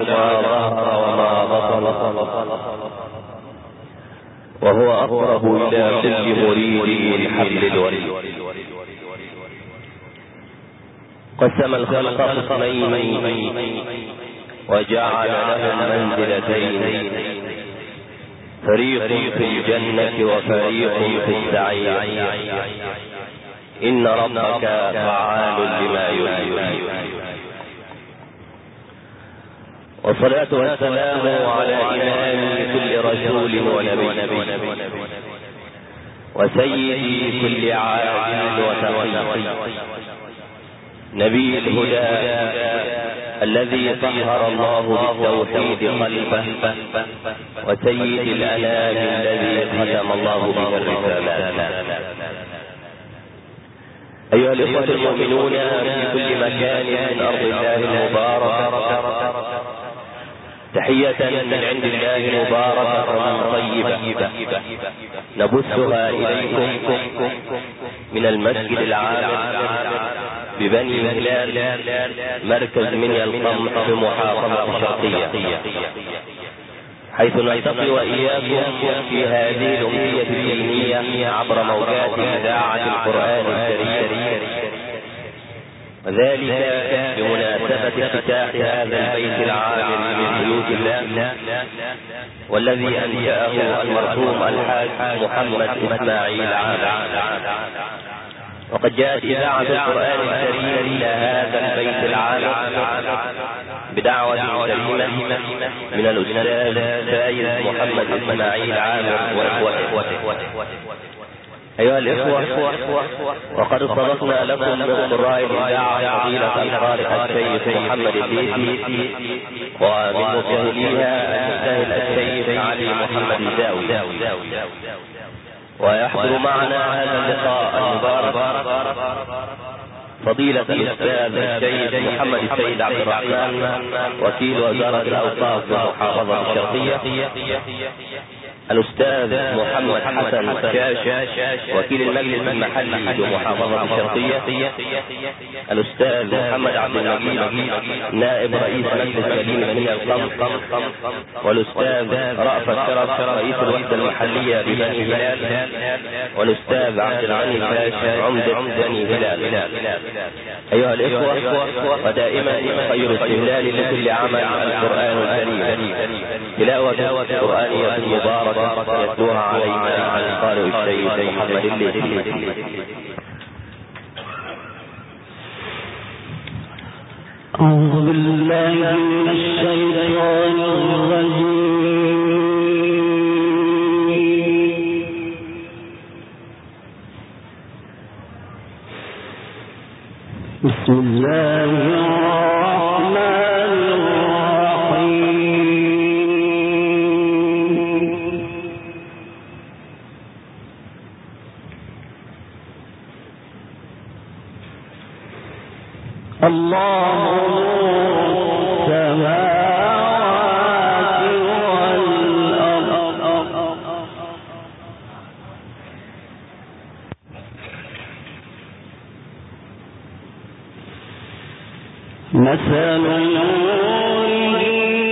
ما ظهر وما بطن، وهو أقرب إلى كل مريد من حبل الوريد. قسم الخلق قسمين وجعل لهم منزلتين، فريق في الجنة وفريق في السعير، إن ربك فعال لما يريد. والصلاة والسلام على إمام كل رسول ونبي وسيد كل عابد وتقي، نبي الهدى الذي طهر الله بالتوحيد قلبه، وسيد الأنام الذي ختم الله به الرسالات. أيها الإخوة المؤمنون في كل مكان من أرض الله المباركة، تحية من عند الله مباركة طيبة نبثها إليكم من المسجد العام ببني هلال، مركز منيا القمح في محافظة الشرقية، حيث نلتقي وإياكم في هذه الأمنية الدينية عبر موجات إذاعة القرآن الكريم، وذلك بمناسبة افتتاح هذا البيت العامر من بيوت الله، والذي أنشأه المرحوم الحاج محمد إسماعيل عامر. وقد جاءت إذاعة القرآن الكريم إلى هذا البيت العامر بدعوة كريمة من الأستاذ سيد محمد إسماعيل عامر وإخوته. أيها الإخوة، وقد صدقنا لكم من قراء الإذاعة فضيلة القارئ الشيخ محمد الليثي، ومن مشاهديها المجتهد الشيخ علي محمد الزاوي. ويحضر معنا هذا اللقاء المبارك فضيلة الأستاذ الشيخ محمد السيد عبد الرحمن، وكيل وزارة الأوقاف بمحافظة الشرقية، الأستاذ محمد حسن شاش، وكيل المجلس المحلي بمحافظة الشرقية، الأستاذ محمد عبد المجيد نائب رئيس مجلس مدينة منيا القمح، والأستاذ رأفت شرف رئيس الوحدة المحلية ببني هلال، والأستاذ عبد الغني شاش عمدة بني هلال. أيها الإخوة، ودائما خير استهلال لكل عمل القرآن الكريم، تلاوة قرآنية مباركة يتلوها علينا القارئ السيد محمد الليثي. أعوذ بالله من الشيطان الرجيم. بسم الله الرحمن الرحيم. الله نور السماوات والأرض، مثل نوره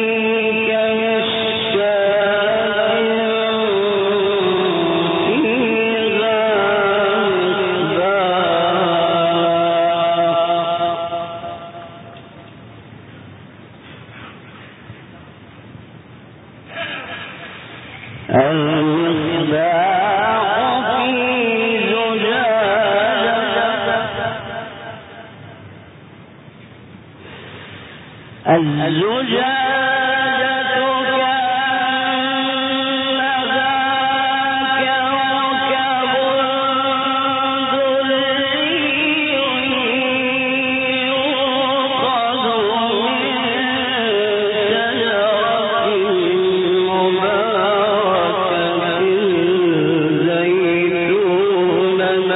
كمشكاة فيها المصباح في الزجاجة كأنها كوكب دري يوقد من شجرة مباركة زيتونة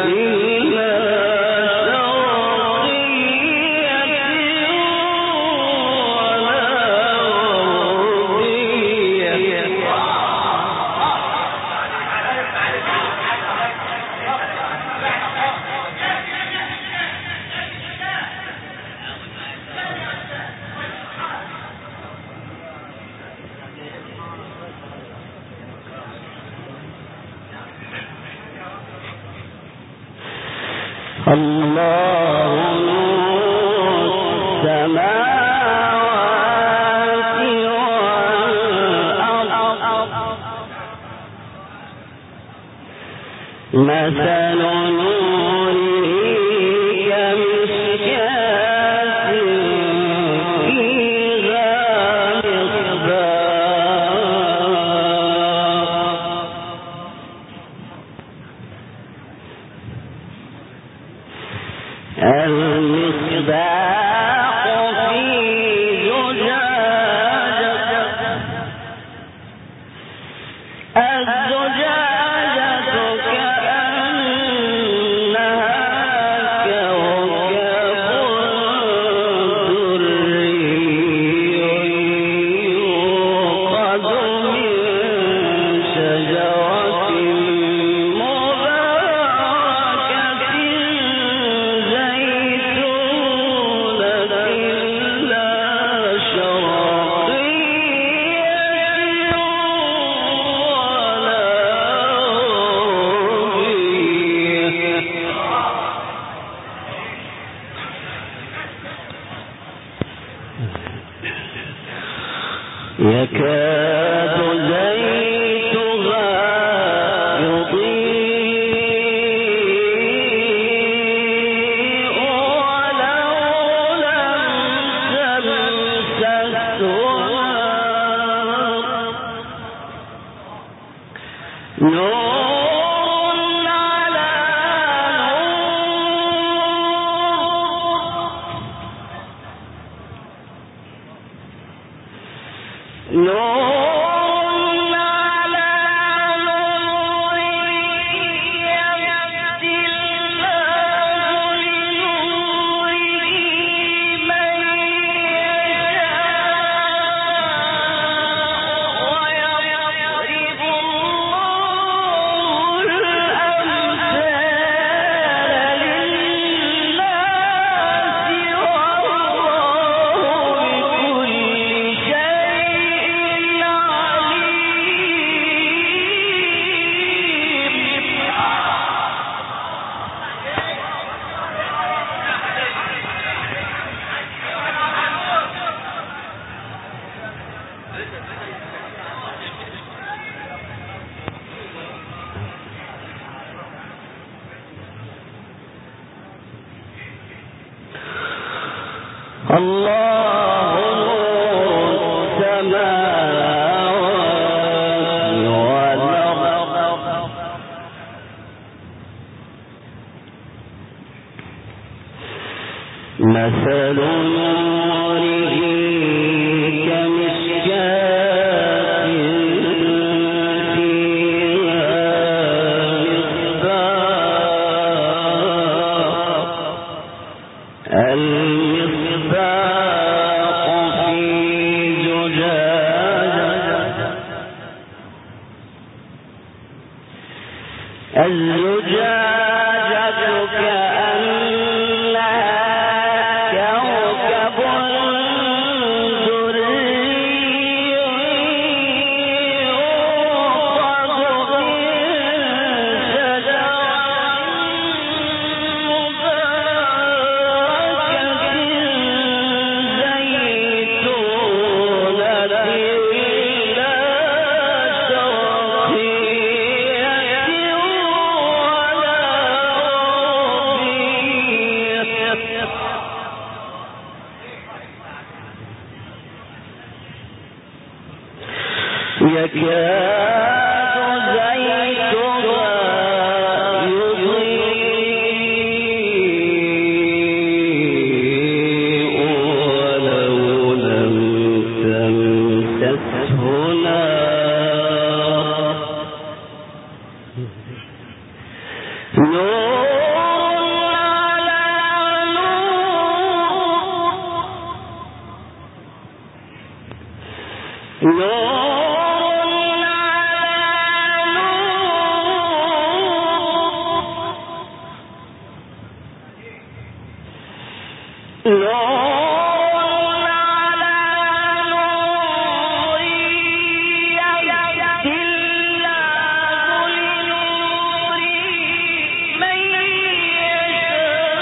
لا من يشاء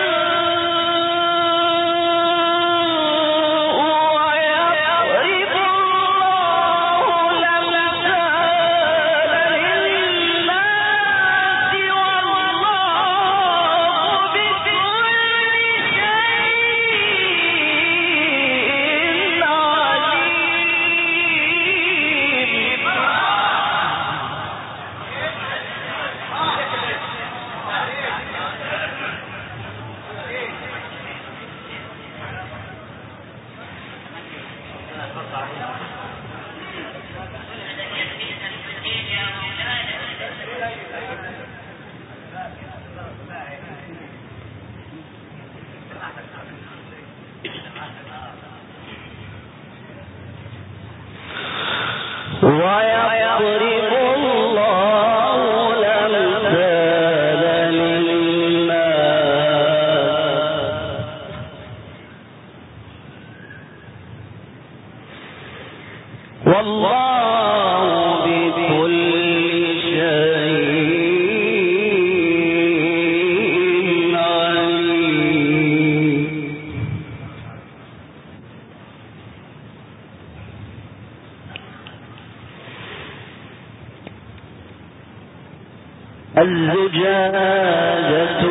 الزجاجة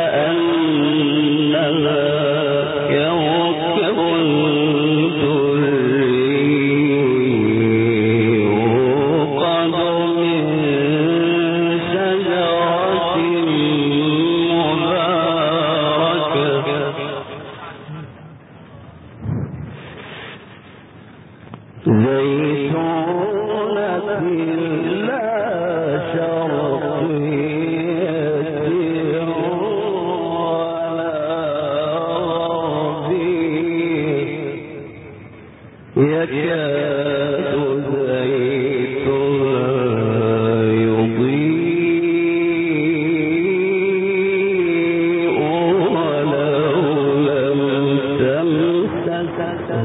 كأنها كوكب دري يوقد من شجرة مباركة زيتونة لا شرقية ولا غربية يكاد زيتها يضيء ولو لم تمسسه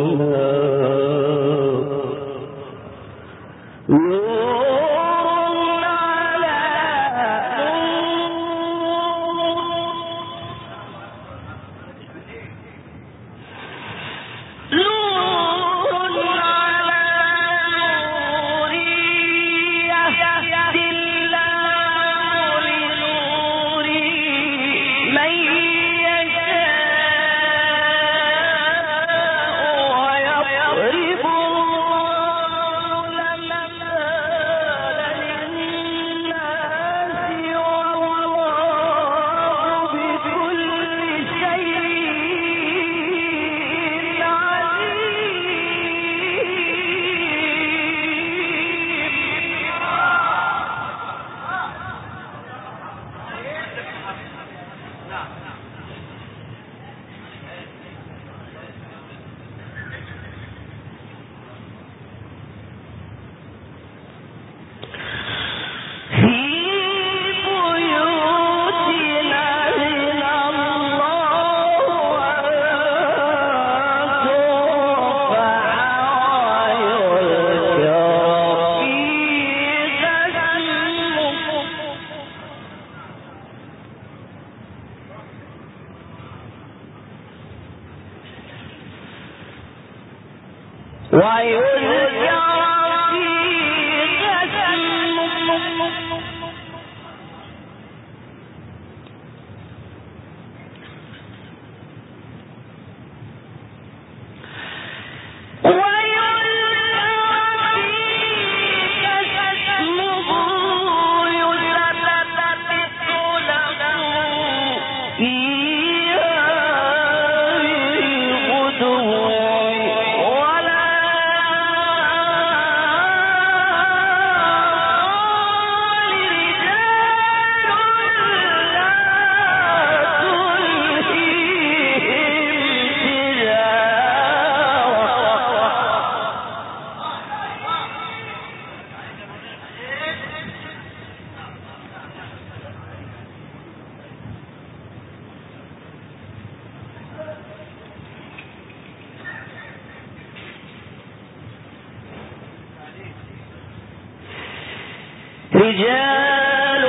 رجال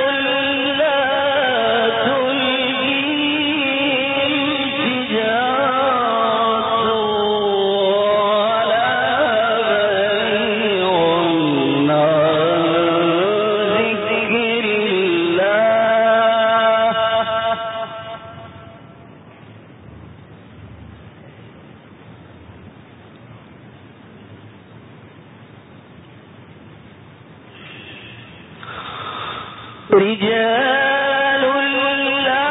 لا تلهيهم تجارة ولا بيع عن ذكر الله رجال لا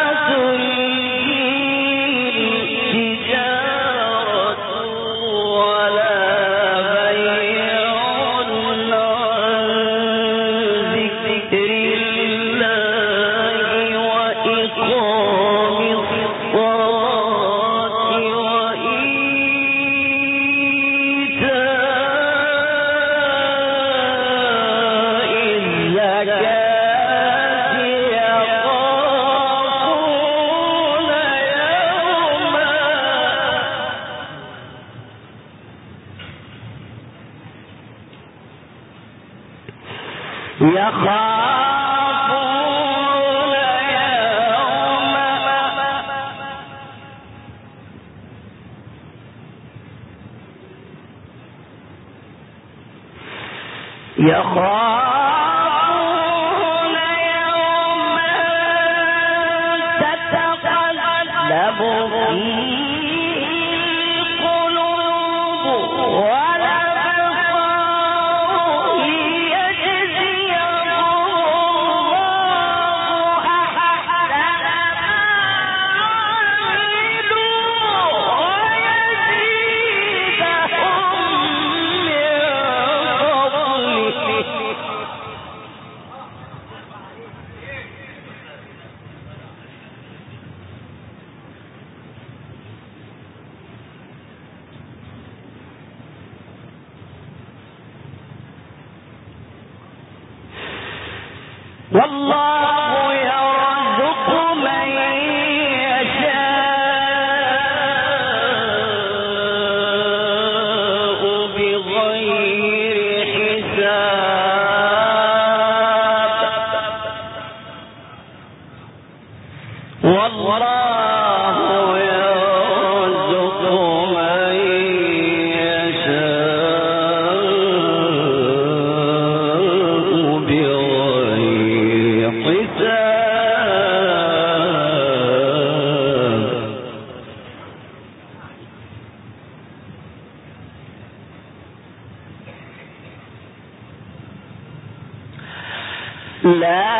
تلهيهم تجارة ولا بيع عن ذكر الله وإقام الصلاة وإيتاء يخافون يوما تتقلب فيه القلوب والأبصار ليجزيهم الله أحسن ما عملوا ويزيدهم من والله يرزق من يشاء بغير حساب والله يرزق من يشاء بغير حساب لا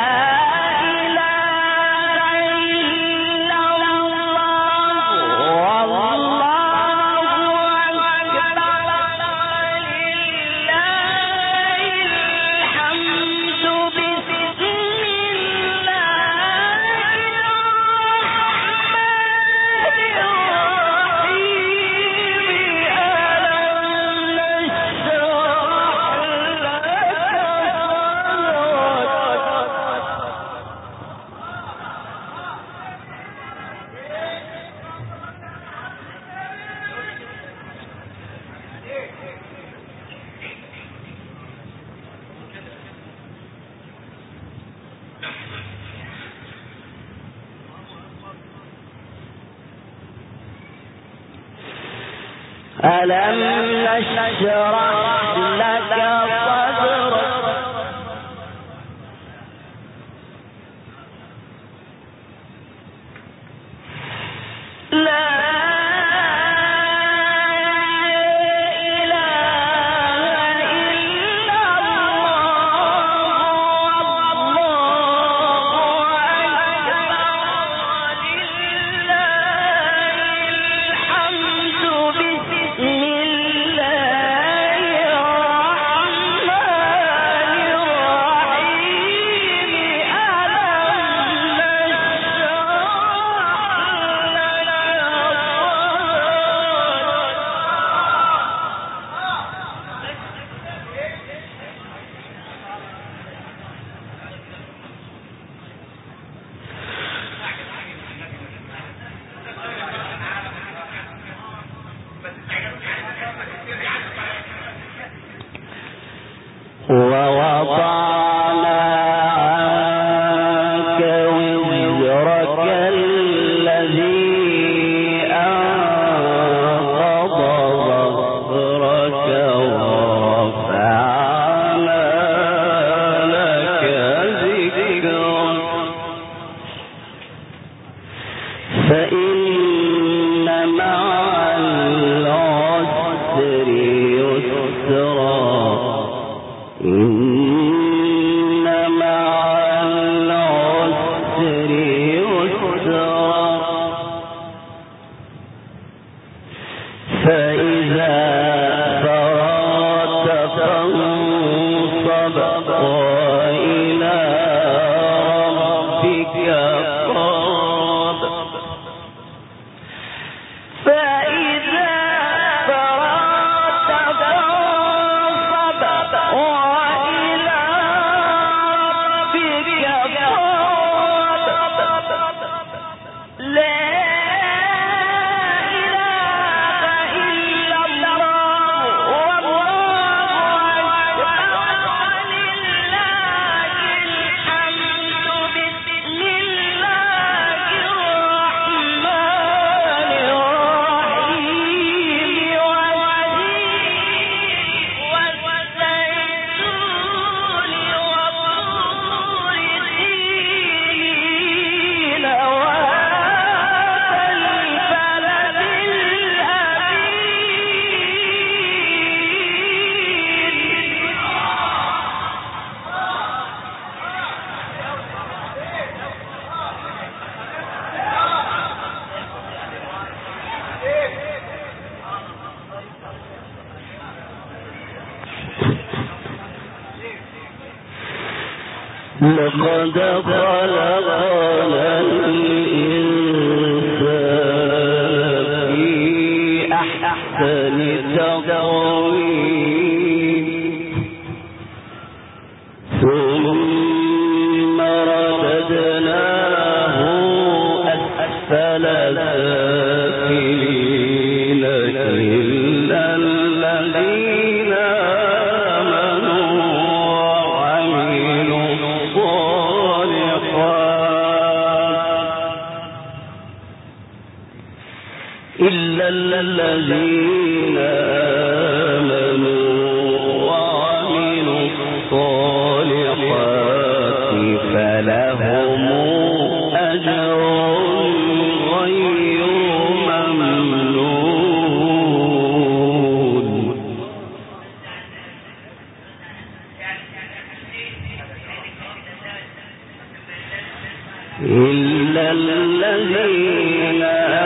ألم نشرح لك صدرك لا ووضعنا عنك وزرك الذي أنقض ظهرك ورفعنا لك ذكرك فإن مع العسر يسرا إن مع العسر يسرا فإذا فرغت فانصب وإلى ربك فارغب فإذا فرغت فانصب وإلى ربك فارغب لا إله إلا الله والله أكبر ولله لقد خلقنا الإنسان في أحسن تقويم ثم رددناه أسفل سافلين إلا الذين الذين آمنوا وعملوا الصالحات فلهم أجر غير ممنون إلا الذين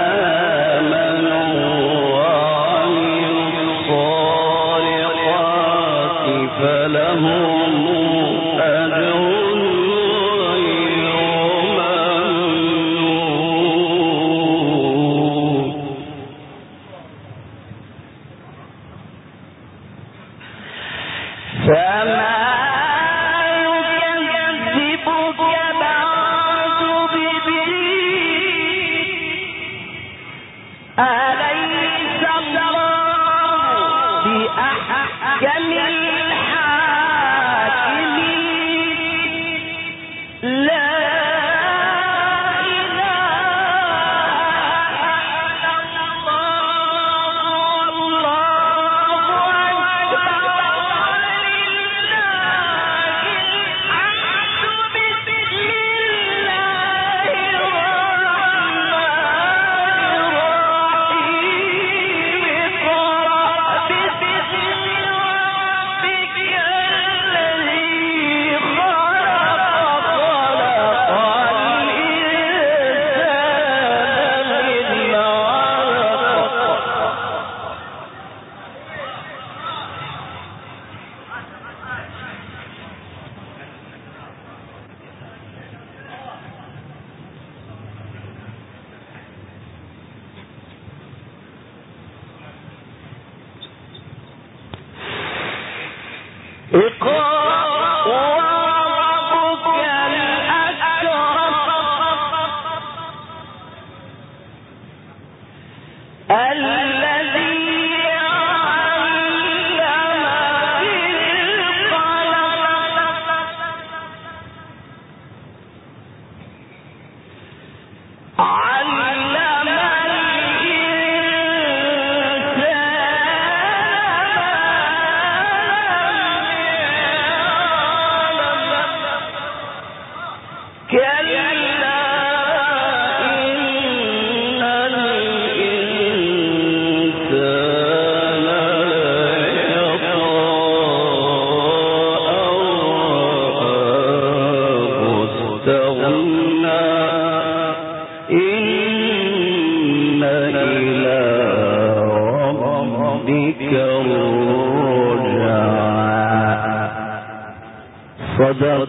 صدق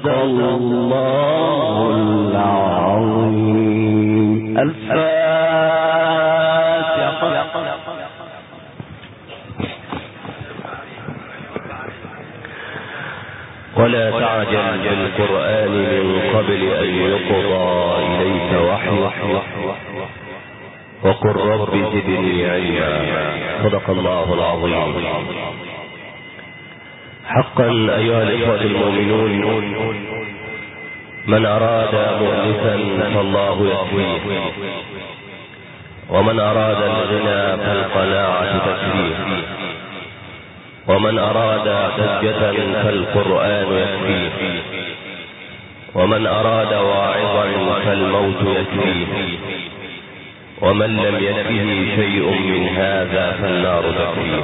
الله العظيم. الفاتحة. ولا تعجل بالقرآن من قبل أن يقضى إليك وحيه وقل رب زدني علما. صدق الله العظيم. حقا أيها الإخوة المؤمنون، من أراد مؤنسا فالله يكفيه، ومن أراد الغنى فالقناعة تكفيه، ومن أراد ضجة فالقرآن يكفيه، ومن أراد واعظا فالموت يكفيه، ومن لم يكفه شيء من هذا فالنار تكفيه.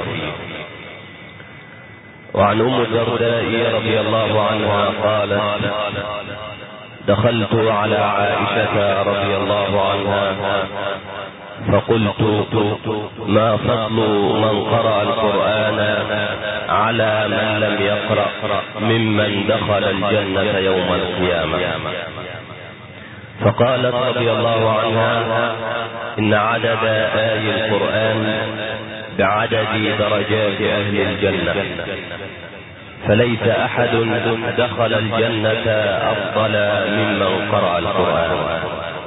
وعن أم الدرداء رضي الله عنها قالت: دخلت على عائشة رضي الله عنها فقلت: ما فضل من قرأ القرآن على من لم يقرأ ممن دخل الجنة يوم القيامة؟ فقالت رضي الله عنها: إن عدد آي القرآن بعدد درجات أهل الجنة، فليس أحد دخل الجنة أفضل ممن قرأ القرآن.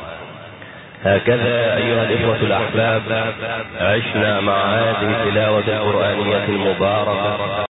هكذا أيها الإخوة الأحباب عشنا مع هذه التلاوة القرآنية المباركة